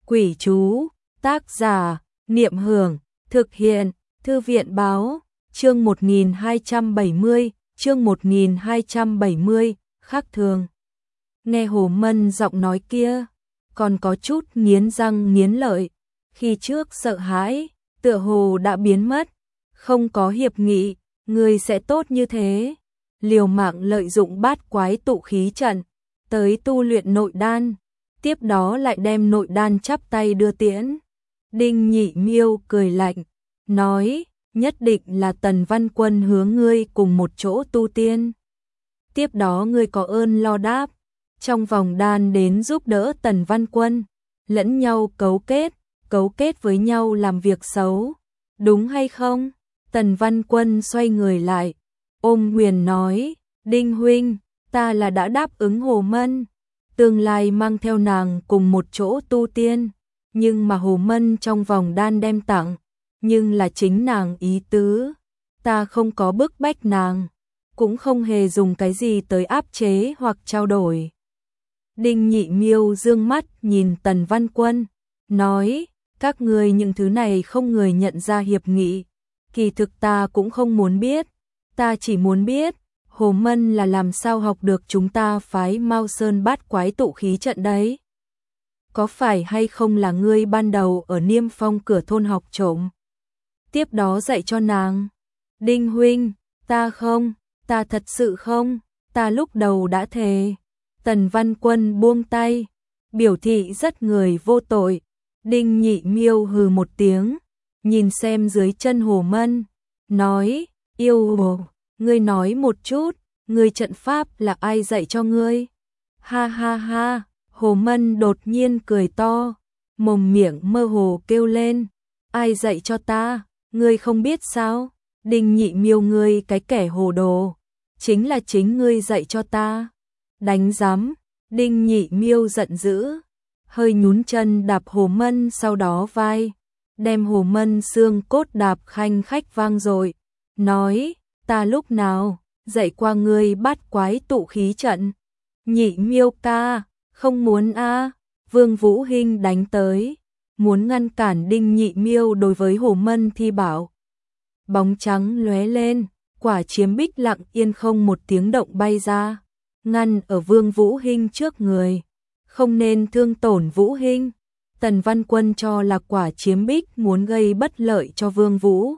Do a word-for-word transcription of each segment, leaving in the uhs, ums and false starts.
Quỷ chú, tác giả, Niệm Hưởng, thực hiện, Thư viện báo, chương một nghìn hai trăm bảy mươi, chương một nghìn hai trăm bảy mươi, khác thường. Nghe Hồ Mân giọng nói kia, còn có chút nghiến răng nghiến lợi, khi trước sợ hãi, tựa hồ đã biến mất, không có hiệp nghị, người sẽ tốt như thế. Liều mạng lợi dụng bát quái tụ khí trận, tới tu luyện nội đan, tiếp đó lại đem nội đan chắp tay đưa tiễn. Đinh Nhị Miêu cười lạnh, nói, nhất định là Tần Văn Quân hướng ngươi cùng một chỗ tu tiên. Tiếp đó ngươi có ơn lo đáp, trong vòng đan đến giúp đỡ Tần Văn Quân, lẫn nhau cấu kết, cấu kết với nhau làm việc xấu, đúng hay không? Tần Văn Quân xoay người lại, ôm Huyền nói, Đinh huynh, ta là đã đáp ứng Hồ Mân, tương lai mang theo nàng cùng một chỗ tu tiên, nhưng mà Hồ Mân trong vòng đan đem tặng, nhưng là chính nàng ý tứ, ta không có bức bách nàng, cũng không hề dùng cái gì tới áp chế hoặc trao đổi. Đinh Nhị Miêu dương mắt nhìn Tần Văn Quân, nói, các người những thứ này không người nhận ra hiệp nghị, kỳ thực ta cũng không muốn biết, ta chỉ muốn biết, Hồ Mân là làm sao học được chúng ta phái Mao Sơn bát quái tụ khí trận đấy. Có phải hay không là ngươi ban đầu ở Niêm Phong cửa thôn học trộm, tiếp đó dạy cho nàng? Đinh huynh, ta không, ta thật sự không, ta lúc đầu đã thề. Tần Văn Quân buông tay, biểu thị rất người vô tội. Đinh Nhị Miêu hừ một tiếng, nhìn xem dưới chân Hồ Mân, nói, yêu hồ, ngươi nói một chút, ngươi trận pháp là ai dạy cho ngươi? Ha ha ha, Hồ Mân đột nhiên cười to, mồm miệng mơ hồ kêu lên, ai dạy cho ta, ngươi không biết sao? Đinh Nhị Miêu, ngươi cái kẻ hồ đồ, chính là chính ngươi dạy cho ta. Đánh giám, Đinh Nhị Miêu giận dữ, hơi nhún chân đạp Hồ Mân sau đó vai, đem Hồ Mân xương cốt đạp khanh khách vang dội, nói, ta lúc nào dạy qua ngươi bát quái tụ khí trận? Nhị Miêu ca, không muốn a. Vương Vũ Hinh đánh tới, muốn ngăn cản Đinh Nhị Miêu đối với Hồ Mân thi bảo. Bóng trắng lóe lên, quả chiếm bích lặng yên không một tiếng động bay ra, ngăn ở Vương Vũ Hinh trước người, không nên thương tổn Vũ Hinh. Tần Văn Quân cho là quả chiếm bích muốn gây bất lợi cho Vương Vũ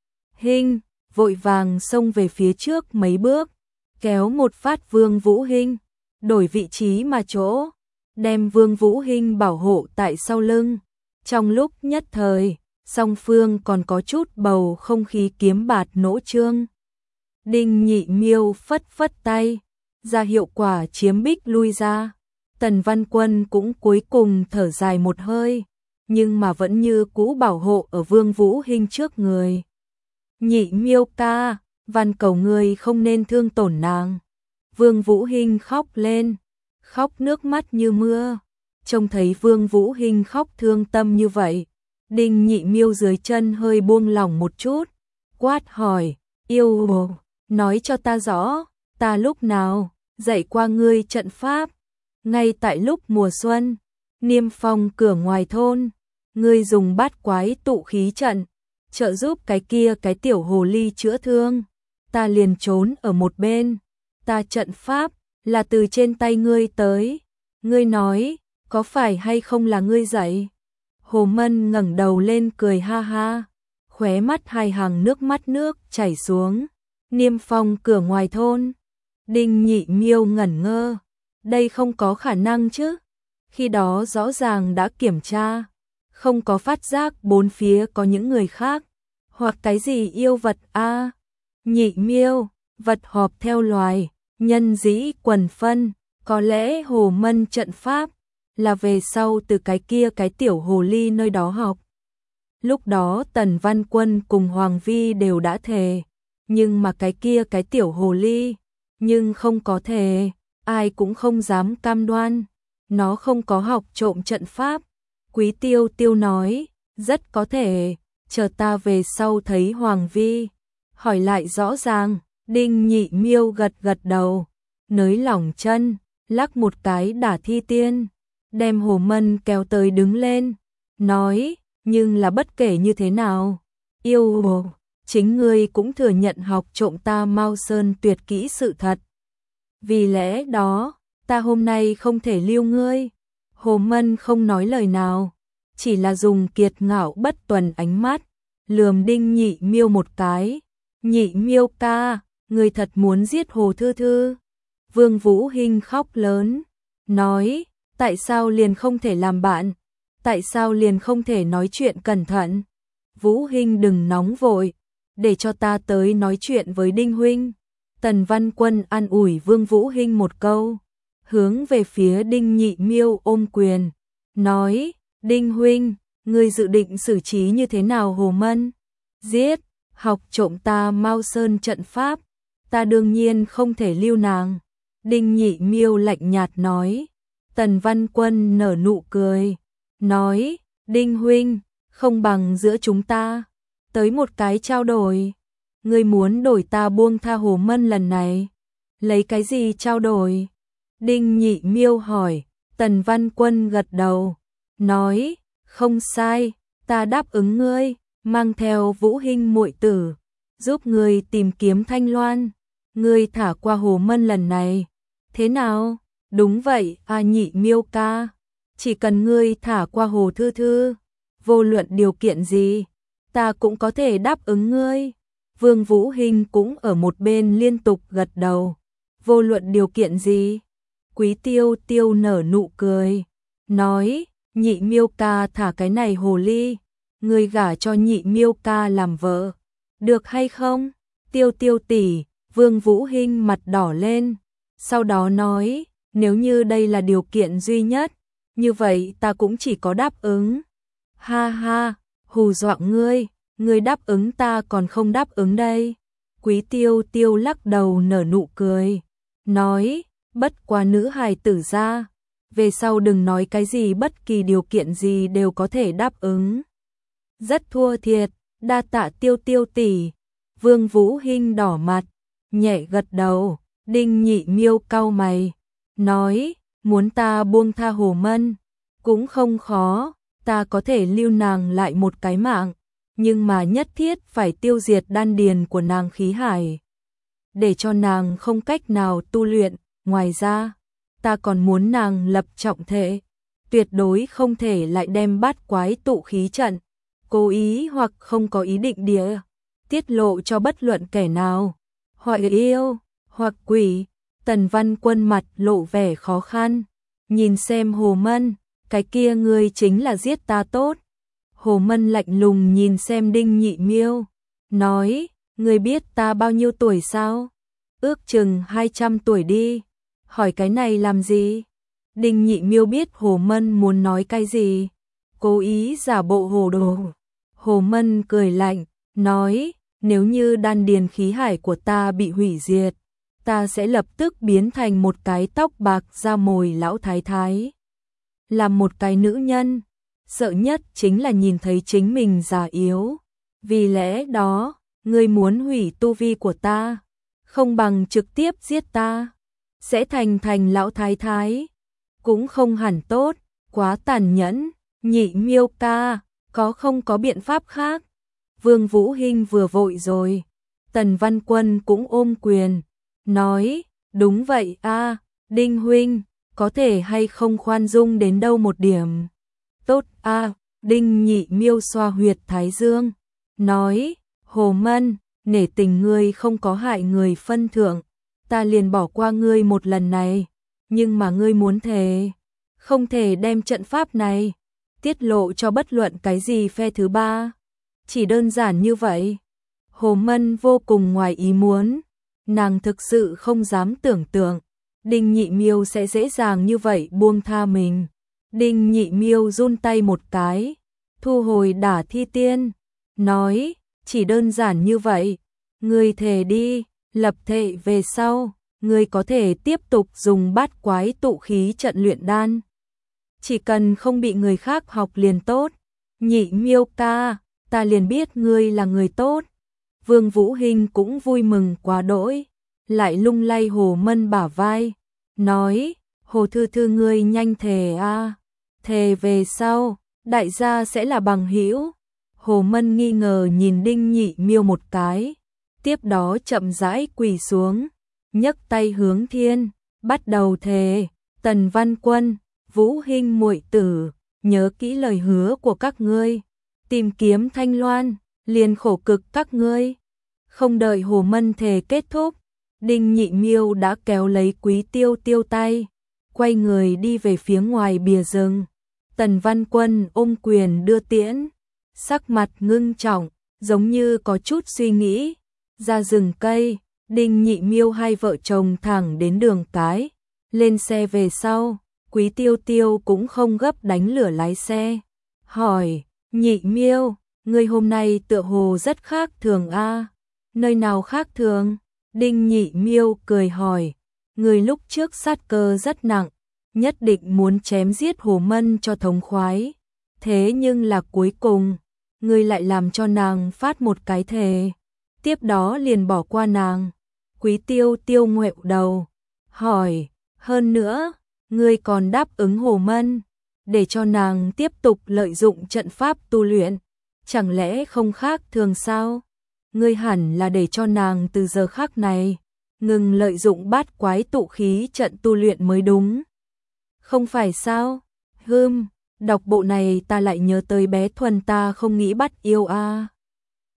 Hinh, vội vàng xông về phía trước mấy bước, kéo một phát Vương Vũ Hinh, đổi vị trí mà chỗ, đem Vương Vũ Hinh bảo hộ tại sau lưng. Trong lúc nhất thời, song phương còn có chút bầu không khí kiếm bạt nỗ trương. Đinh Nhị Miêu phất phất tay, ra hiệu quả chiếm bích lui ra. Tần Văn Quân cũng cuối cùng thở dài một hơi, nhưng mà vẫn như cũ bảo hộ ở Vương Vũ Hinh trước người. Nhị Miêu ca, van cầu ngươi không nên thương tổn nàng. Vương Vũ Hinh khóc lên, khóc nước mắt như mưa. Trông thấy Vương Vũ Hinh khóc thương tâm như vậy, Đinh Nhị Miêu dưới chân hơi buông lỏng một chút, quát hỏi, yêu hồ, nói cho ta rõ, ta lúc nào dạy qua ngươi trận pháp? Ngay tại lúc mùa xuân, Niêm Phong cửa ngoài thôn, ngươi dùng bát quái tụ khí trận, trợ giúp cái kia cái tiểu hồ ly chữa thương, ta liền trốn ở một bên, ta trận pháp là từ trên tay ngươi tới, ngươi nói, có phải hay không là ngươi dạy? Hồ Mân ngẩng đầu lên cười ha ha, khóe mắt hai hàng nước mắt nước chảy xuống. Niêm Phong cửa ngoài thôn, Đinh Nhị Miêu ngẩn ngơ, đây không có khả năng chứ, khi đó rõ ràng đã kiểm tra, không có phát giác bốn phía có những người khác, hoặc cái gì yêu vật a. À, Nhị Miêu, vật họp theo loài, nhân dĩ quần phân, có lẽ Hồ Mân trận pháp là về sau từ cái kia cái tiểu hồ ly nơi đó học. Lúc đó Tần Văn Quân cùng Hoàng Vi đều đã thề, nhưng mà cái kia cái tiểu hồ ly, nhưng không có thề, ai cũng không dám cam đoan, nó không có học trộm trận pháp. Quý Tiêu Tiêu nói, rất có thể, chờ ta về sau thấy Hoàng Vi, hỏi lại rõ ràng. Đinh Nhị Miêu gật gật đầu, nới lỏng chân, lắc một cái đả thi tiên. đem Hồ Mân kéo tới đứng lên, nói, nhưng là bất kể như thế nào, yêu hồ, chính ngươi cũng thừa nhận học trộm ta Mao Sơn tuyệt kỹ sự thật. Vì lẽ đó, ta hôm nay không thể lưu ngươi. Hồ Mân không nói lời nào, chỉ là dùng kiệt ngạo bất tuần ánh mắt, lườm Đinh Nhị Miêu một cái. Nhị Miêu ca, ngươi thật muốn giết Hồ Thư Thư. Vương Vũ Hinh khóc lớn, nói, tại sao liền không thể làm bạn, tại sao liền không thể nói chuyện cẩn thận. Vũ Hinh đừng nóng vội, để cho ta tới nói chuyện với Đinh huynh. Tần Văn Quân an ủi Vương Vũ Hinh một câu, hướng về phía Đinh Nhị Miêu ôm quyền, nói, Đinh huynh, ngươi dự định xử trí như thế nào Hồ Mân? Giết, học trộm ta Mao Sơn trận pháp, ta đương nhiên không thể lưu nàng. Đinh Nhị Miêu lạnh nhạt nói. Tần Văn Quân nở nụ cười, nói, Đinh huynh, không bằng giữa chúng ta tới một cái trao đổi. Ngươi muốn đổi ta buông tha Hồ Mân lần này, lấy cái gì trao đổi? Đinh Nhị Miêu hỏi. Tần Văn Quân gật đầu, nói, không sai, ta đáp ứng ngươi, mang theo Vũ Hinh muội tử, giúp ngươi tìm kiếm Thanh Loan, ngươi thả qua Hồ Mân lần này, thế nào? Đúng vậy, a Nhị Miêu ca, chỉ cần ngươi thả qua Hồ Thư Thư, vô luận điều kiện gì, ta cũng có thể đáp ứng ngươi. Vương Vũ Hinh cũng ở một bên liên tục gật đầu, vô luận điều kiện gì. Quý Tiêu Tiêu nở nụ cười, nói, Nhị Miêu ca thả cái này hồ ly, ngươi gả cho Nhị Miêu ca làm vợ, được hay không? Tiêu Tiêu tỷ, Vương Vũ Hinh mặt đỏ lên, sau đó nói, nếu như đây là điều kiện duy nhất, như vậy ta cũng chỉ có đáp ứng. Ha ha, hù dọa ngươi, ngươi đáp ứng ta còn không đáp ứng đây. Quý Tiêu Tiêu lắc đầu nở nụ cười, nói, bất quá nữ hài tử ra, về sau đừng nói cái gì bất kỳ điều kiện gì đều có thể đáp ứng. Rất thua thiệt, đa tạ Tiêu Tiêu tỷ. Vương Vũ Hinh đỏ mặt, nhẹ gật đầu. Đinh Nhị Miêu cau mày, nói, muốn ta buông tha Hồ Mân, cũng không khó, ta có thể lưu nàng lại một cái mạng, nhưng mà nhất thiết phải tiêu diệt đan điền của nàng khí hải, để cho nàng không cách nào tu luyện. Ngoài ra, ta còn muốn nàng lập trọng thể, tuyệt đối không thể lại đem bát quái tụ khí trận, cố ý hoặc không có ý định địa, tiết lộ cho bất luận kẻ nào, hoặc yêu, hoặc quỷ. Tần Văn Quân mặt lộ vẻ khó khăn, nhìn xem Hồ Mân, cái kia ngươi chính là giết ta tốt. Hồ Mân lạnh lùng nhìn xem Đinh Nhị Miêu, nói, ngươi biết ta bao nhiêu tuổi sao? Ước chừng hai trăm tuổi đi, hỏi cái này làm gì? Đinh Nhị Miêu biết Hồ Mân muốn nói cái gì, cố ý giả bộ hồ đồ. Hồ Mân cười lạnh, nói, nếu như đan điền khí hải của ta bị hủy diệt, ta sẽ lập tức biến thành một cái tóc bạc da mồi lão thái thái. Làm một cái nữ nhân, sợ nhất chính là nhìn thấy chính mình già yếu. Vì lẽ đó, ngươi muốn hủy tu vi của ta, không bằng trực tiếp giết ta, sẽ thành thành lão thái thái. Cũng không hẳn tốt, quá tàn nhẫn. Nhị Miêu ca, có không có biện pháp khác? Vương Vũ Hinh vừa vội rồi. Tần Văn Quân cũng ôm quyền, nói, đúng vậy a, Đinh huynh, có thể hay không khoan dung đến đâu một điểm. Tốt a. Đinh Nhị Miêu xoa huyệt thái dương, nói, Hồ Mân, nể tình ngươi không có hại người phân thượng, ta liền bỏ qua ngươi một lần này, nhưng mà ngươi muốn thề, không thể đem trận pháp này tiết lộ cho bất luận cái gì phe thứ ba. Chỉ đơn giản như vậy. Hồ Mân vô cùng ngoài ý muốn, nàng thực sự không dám tưởng tượng Đinh Nhị Miêu sẽ dễ dàng như vậy buông tha mình. Đinh Nhị Miêu run tay một cái, thu hồi đả thi tiên, nói, chỉ đơn giản như vậy, ngươi thề đi, lập thệ về sau, ngươi có thể tiếp tục dùng bát quái tụ khí trận luyện đan. Chỉ cần không bị người khác học liền tốt. Nhị Miêu ca, ta liền biết ngươi là người tốt. Vương Vũ Hinh cũng vui mừng quá đỗi, lại lung lay Hồ Mân bả vai, nói, Hồ Thư Thư ngươi nhanh thề a. thề về sau, đại gia sẽ là bằng hữu. Hồ Mân nghi ngờ nhìn Đinh Nhị Miêu một cái, tiếp đó chậm rãi quỳ xuống, nhấc tay hướng thiên, bắt đầu thề. Tần Văn Quân, Vũ Hinh muội tử, nhớ kỹ lời hứa của các ngươi, tìm kiếm Thanh Loan, liền khổ cực các ngươi. Không đợi Hồ Mân thề kết thúc, Đinh Nhị Miêu đã kéo lấy Quý Tiêu Tiêu tay, quay người đi về phía ngoài bìa rừng. Tần Văn Quân ôm quyền đưa tiễn, sắc mặt ngưng trọng, giống như có chút suy nghĩ. Ra rừng cây, Đinh Nhị Miêu hai vợ chồng thẳng đến đường cái, lên xe về sau, Quý Tiêu Tiêu cũng không gấp đánh lửa lái xe. Hỏi, Nhị Miêu, ngươi hôm nay tựa hồ rất khác thường a? Nơi nào khác thường? Đinh Nhị Miêu cười hỏi, người lúc trước sát cơ rất nặng, nhất định muốn chém giết Hồ Mân cho thống khoái. Thế nhưng là cuối cùng, ngươi lại làm cho nàng phát một cái thề, tiếp đó liền bỏ qua nàng. Quý Tiêu Tiêu ngoẹo đầu, hỏi, hơn nữa, ngươi còn đáp ứng Hồ Mân, để cho nàng tiếp tục lợi dụng trận pháp tu luyện, chẳng lẽ không khác thường sao? Ngươi hẳn là để cho nàng từ giờ khắc này ngừng lợi dụng bát quái tụ khí trận tu luyện mới đúng. Không phải sao? Hừm, đọc bộ này ta lại nhớ tới bé Thuần ta không nghĩ bắt yêu a.